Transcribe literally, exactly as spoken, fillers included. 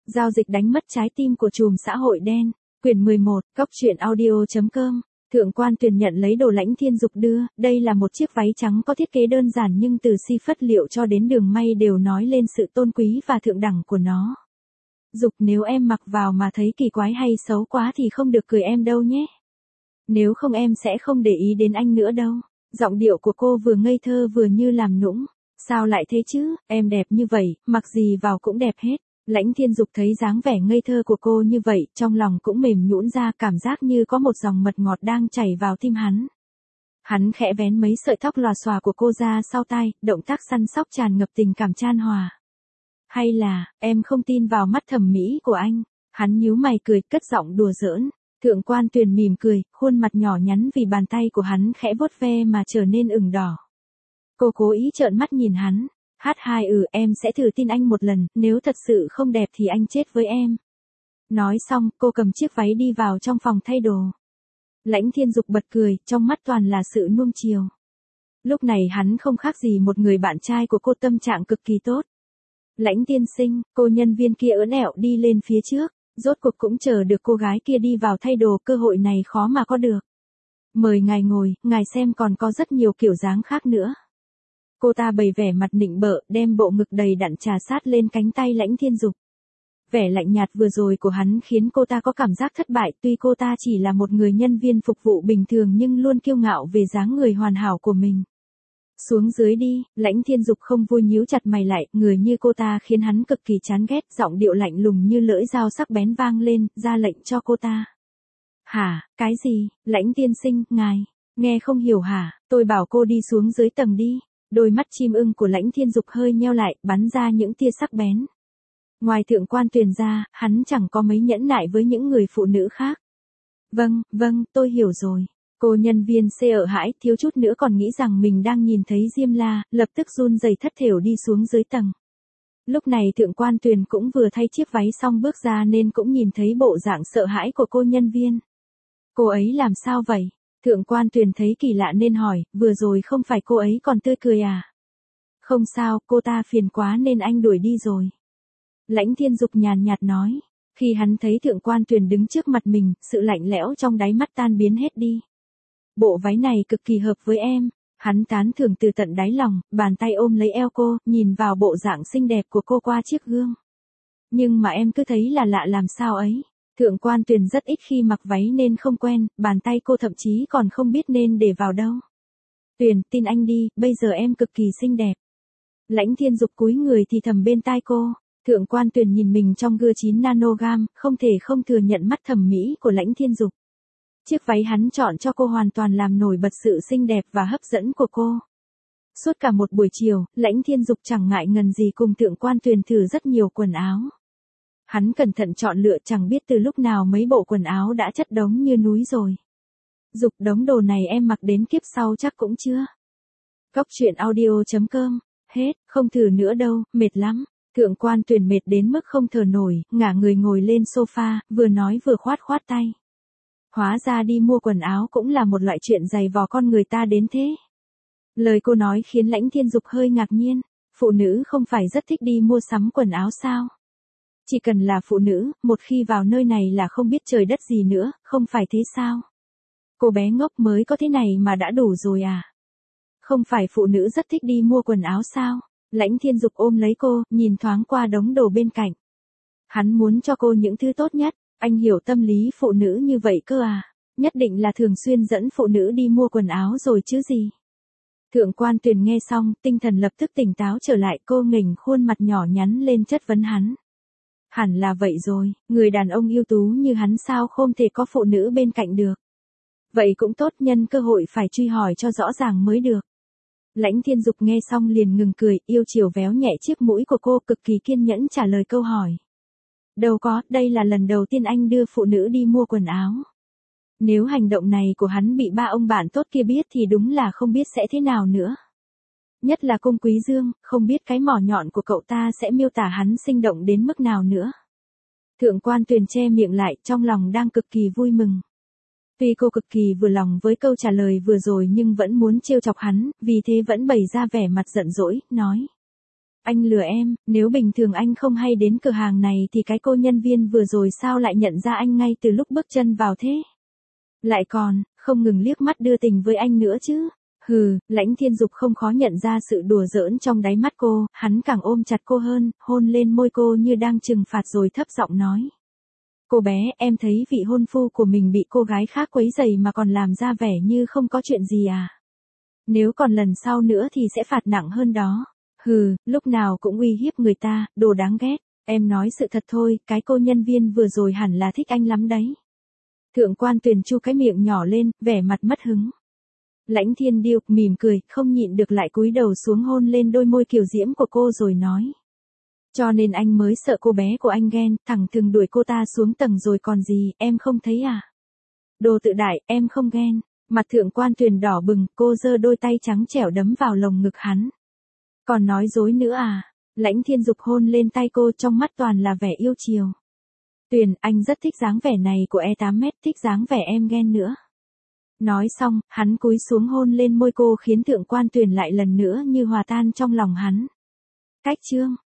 Giao dịch đánh mất trái tim của trùm xã hội đen. Quyển mười một, Cóc truyện audio chấm com. Thượng quan Tuyền nhận lấy đồ Lãnh Thiên Dục đưa, đây là một chiếc váy trắng có thiết kế đơn giản nhưng từ si phất liệu cho đến đường may đều nói lên sự tôn quý và thượng đẳng của nó. Dục, nếu em mặc vào mà thấy kỳ quái hay xấu quá thì không được cười em đâu nhé. Nếu không em sẽ không để ý đến anh nữa đâu. Giọng điệu của cô vừa ngây thơ vừa như làm nũng. Sao lại thế chứ, em đẹp như vậy, mặc gì vào cũng đẹp hết. Lãnh Thiên Dục thấy dáng vẻ ngây thơ của cô như vậy, trong lòng cũng mềm nhũn ra, cảm giác như có một dòng mật ngọt đang chảy vào tim hắn. Hắn khẽ vén mấy sợi tóc lòa xòa của cô ra sau tai, động tác săn sóc tràn ngập tình cảm chan hòa. Hay là, em không tin vào mắt thẩm mỹ của anh? Hắn nhíu mày cười, cất giọng đùa giỡn. Thượng quan Tuyền mỉm cười, khuôn mặt nhỏ nhắn vì bàn tay của hắn khẽ vuốt ve mà trở nên ửng đỏ. Cô cố ý trợn mắt nhìn hắn. Hát hai ừ, em sẽ thử tin anh một lần, nếu thật sự không đẹp thì anh chết với em. Nói xong, cô cầm chiếc váy đi vào trong phòng thay đồ. Lãnh Thiên Dục bật cười, trong mắt toàn là sự nuông chiều. Lúc này hắn không khác gì một người bạn trai của cô, tâm trạng cực kỳ tốt. Lãnh tiên sinh, cô nhân viên kia ớn ẹo đi lên phía trước, rốt cuộc cũng chờ được cô gái kia đi vào thay đồ, cơ hội này khó mà có được. Mời ngài ngồi, ngài xem còn có rất nhiều kiểu dáng khác nữa. Cô ta bày vẻ mặt nịnh bợ, đem bộ ngực đầy đặn trà sát lên cánh tay Lãnh Thiên Dục. Vẻ lạnh nhạt vừa rồi của hắn khiến cô ta có cảm giác thất bại, tuy cô ta chỉ là một người nhân viên phục vụ bình thường nhưng luôn kiêu ngạo về dáng người hoàn hảo của mình. Xuống dưới đi, Lãnh Thiên Dục không vui nhíu chặt mày lại, người như cô ta khiến hắn cực kỳ chán ghét, giọng điệu lạnh lùng như lưỡi dao sắc bén vang lên, ra lệnh cho cô ta. Hả, cái gì, Lãnh tiên sinh, ngài, nghe không hiểu hả, tôi bảo cô đi xuống dưới tầng đi. Đôi mắt chim ưng của Lãnh Thiên Dục hơi nheo lại, bắn ra những tia sắc bén. Ngoài Thượng quan Tuyền ra, hắn chẳng có mấy nhẫn nại với những người phụ nữ khác. Vâng, vâng, tôi hiểu rồi. Cô nhân viên xe ở hãi, thiếu chút nữa còn nghĩ rằng mình đang nhìn thấy Diêm La, lập tức run rẩy thất thểu đi xuống dưới tầng. Lúc này Thượng quan Tuyền cũng vừa thay chiếc váy xong bước ra nên cũng nhìn thấy bộ dạng sợ hãi của cô nhân viên. Cô ấy làm sao vậy? Thượng quan Tuyền thấy kỳ lạ nên hỏi, vừa rồi không phải cô ấy còn tươi cười à? Không sao, cô ta phiền quá nên anh đuổi đi rồi. Lãnh Thiên Dục nhàn nhạt nói. Khi hắn thấy Thượng quan Tuyền đứng trước mặt mình, sự lạnh lẽo trong đáy mắt tan biến hết đi. Bộ váy này cực kỳ hợp với em. Hắn tán thưởng từ tận đáy lòng, bàn tay ôm lấy eo cô, nhìn vào bộ dạng xinh đẹp của cô qua chiếc gương. Nhưng mà em cứ thấy là lạ làm sao ấy. Thượng quan Tuyền rất ít khi mặc váy nên không quen, bàn tay cô thậm chí còn không biết nên để vào đâu. Tuyền, tin anh đi, bây giờ em cực kỳ xinh đẹp. Lãnh Thiên Dục cúi người thì thầm bên tai cô. Thượng quan Tuyền nhìn mình trong gương chín nanogam, không thể không thừa nhận mắt thẩm mỹ của Lãnh Thiên Dục. Chiếc váy hắn chọn cho cô hoàn toàn làm nổi bật sự xinh đẹp và hấp dẫn của cô. Suốt cả một buổi chiều, Lãnh Thiên Dục chẳng ngại ngần gì cùng Thượng quan Tuyền thử rất nhiều quần áo. Hắn cẩn thận chọn lựa, chẳng biết từ lúc nào mấy bộ quần áo đã chất đống như núi rồi. Dục, đống đồ này em mặc đến kiếp sau chắc cũng chưa. Cóc truyện audio chấm com. Hết, không thử nữa đâu, mệt lắm. Thượng quan Tuyền mệt đến mức không thở nổi, ngả người ngồi lên sofa, vừa nói vừa khoát khoát tay. Hóa ra đi mua quần áo cũng là một loại chuyện dày vò con người ta đến thế. Lời cô nói khiến Lãnh Thiên Dục hơi ngạc nhiên. Phụ nữ không phải rất thích đi mua sắm quần áo sao? Chỉ cần là phụ nữ, một khi vào nơi này là không biết trời đất gì nữa, không phải thế sao? Cô bé ngốc mới có thế này mà đã đủ rồi à? Không phải phụ nữ rất thích đi mua quần áo sao? Lãnh Thiên Dục ôm lấy cô, nhìn thoáng qua đống đồ bên cạnh. Hắn muốn cho cô những thứ tốt nhất, anh hiểu tâm lý phụ nữ như vậy cơ à? Nhất định là thường xuyên dẫn phụ nữ đi mua quần áo rồi chứ gì? Thượng quan Tuyền nghe xong, tinh thần lập tức tỉnh táo trở lại, cô nghỉnh khuôn mặt nhỏ nhắn lên chất vấn hắn. Hẳn là vậy rồi, người đàn ông ưu tú như hắn sao không thể có phụ nữ bên cạnh được. Vậy cũng tốt, nhân cơ hội phải truy hỏi cho rõ ràng mới được. Lãnh Thiên Dục nghe xong liền ngừng cười, yêu chiều véo nhẹ chiếc mũi của cô, cực kỳ kiên nhẫn trả lời câu hỏi. Đâu có, đây là lần đầu tiên anh đưa phụ nữ đi mua quần áo. Nếu hành động này của hắn bị ba ông bạn tốt kia biết thì đúng là không biết sẽ thế nào nữa. Nhất là Cung Quý Dương, không biết cái mỏ nhọn của cậu ta sẽ miêu tả hắn sinh động đến mức nào nữa. Thượng quan Tuyền che miệng lại, trong lòng đang cực kỳ vui mừng. Tuy cô cực kỳ vừa lòng với câu trả lời vừa rồi nhưng vẫn muốn trêu chọc hắn, vì thế vẫn bày ra vẻ mặt giận dỗi, nói. Anh lừa em, nếu bình thường anh không hay đến cửa hàng này thì cái cô nhân viên vừa rồi sao lại nhận ra anh ngay từ lúc bước chân vào thế? Lại còn, không ngừng liếc mắt đưa tình với anh nữa chứ. Hừ, Lãnh Thiên Dục không khó nhận ra sự đùa giỡn trong đáy mắt cô, hắn càng ôm chặt cô hơn, hôn lên môi cô như đang trừng phạt rồi thấp giọng nói. Cô bé, em thấy vị hôn phu của mình bị cô gái khác quấy rầy mà còn làm ra vẻ như không có chuyện gì à? Nếu còn lần sau nữa thì sẽ phạt nặng hơn đó. Hừ, lúc nào cũng uy hiếp người ta, đồ đáng ghét. Em nói sự thật thôi, cái cô nhân viên vừa rồi hẳn là thích anh lắm đấy. Thượng quan Tuyền chu cái miệng nhỏ lên, vẻ mặt mất hứng. Lãnh Thiên Điêu mỉm cười, không nhịn được lại cúi đầu xuống hôn lên đôi môi kiều diễm của cô rồi nói. Cho nên anh mới sợ cô bé của anh ghen, thẳng thừng đuổi cô ta xuống tầng rồi còn gì, em không thấy à? Đồ tự đại, em không ghen. Mặt thượng quan Tuyền đỏ bừng, cô giơ đôi tay trắng trẻo đấm vào lồng ngực hắn. Còn nói dối nữa à? Lãnh Thiên Dục hôn lên tay cô, trong mắt toàn là vẻ yêu chiều. Tuyền, anh rất thích dáng vẻ này của e tám mét, thích dáng vẻ em ghen nữa. Nói xong, hắn cúi xuống hôn lên môi cô khiến thượng quan Tuyền lại lần nữa như hòa tan trong lòng hắn. Cách chương